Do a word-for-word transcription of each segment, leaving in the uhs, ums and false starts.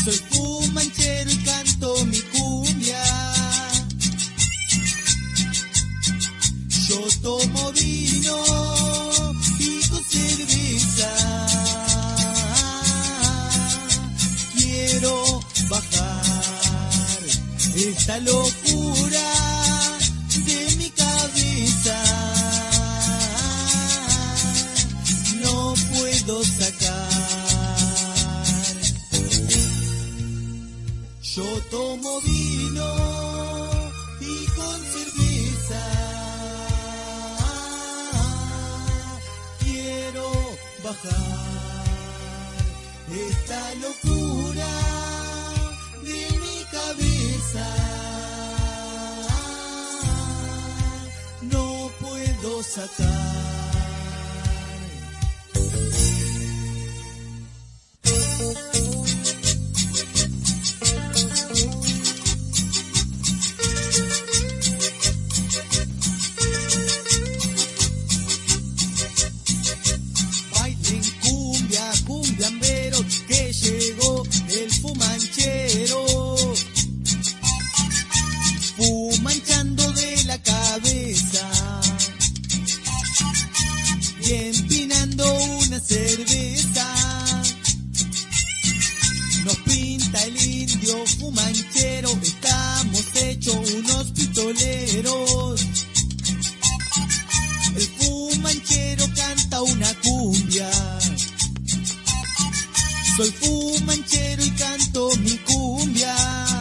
Soy fumanchero y canto mi cumbia. Yo tomo vino y con cerveza quiero bajar esta locura de mi cabeza. No puedo sacar. Yo tomo vino y con cerveza quiero bajar esta locura de mi cabeza. No puedo sacar. Fumanchando de la cabeza y empinando una cerveza. Nos pinta el indio fumanchero, estamos hechos unos pistoleros. El fumanchero canta una cumbia. Soy fumanchero y canto mi cumbia.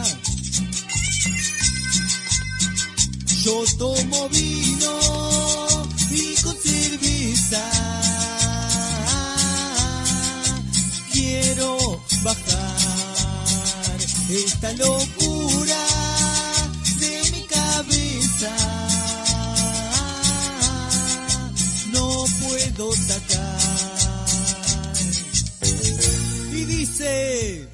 Yo tomo vino y con cerveza quiero bajar esta locura de mi cabeza. No puedo sacar. Y dice...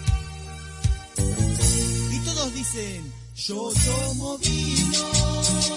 Dicen, yo tomo vino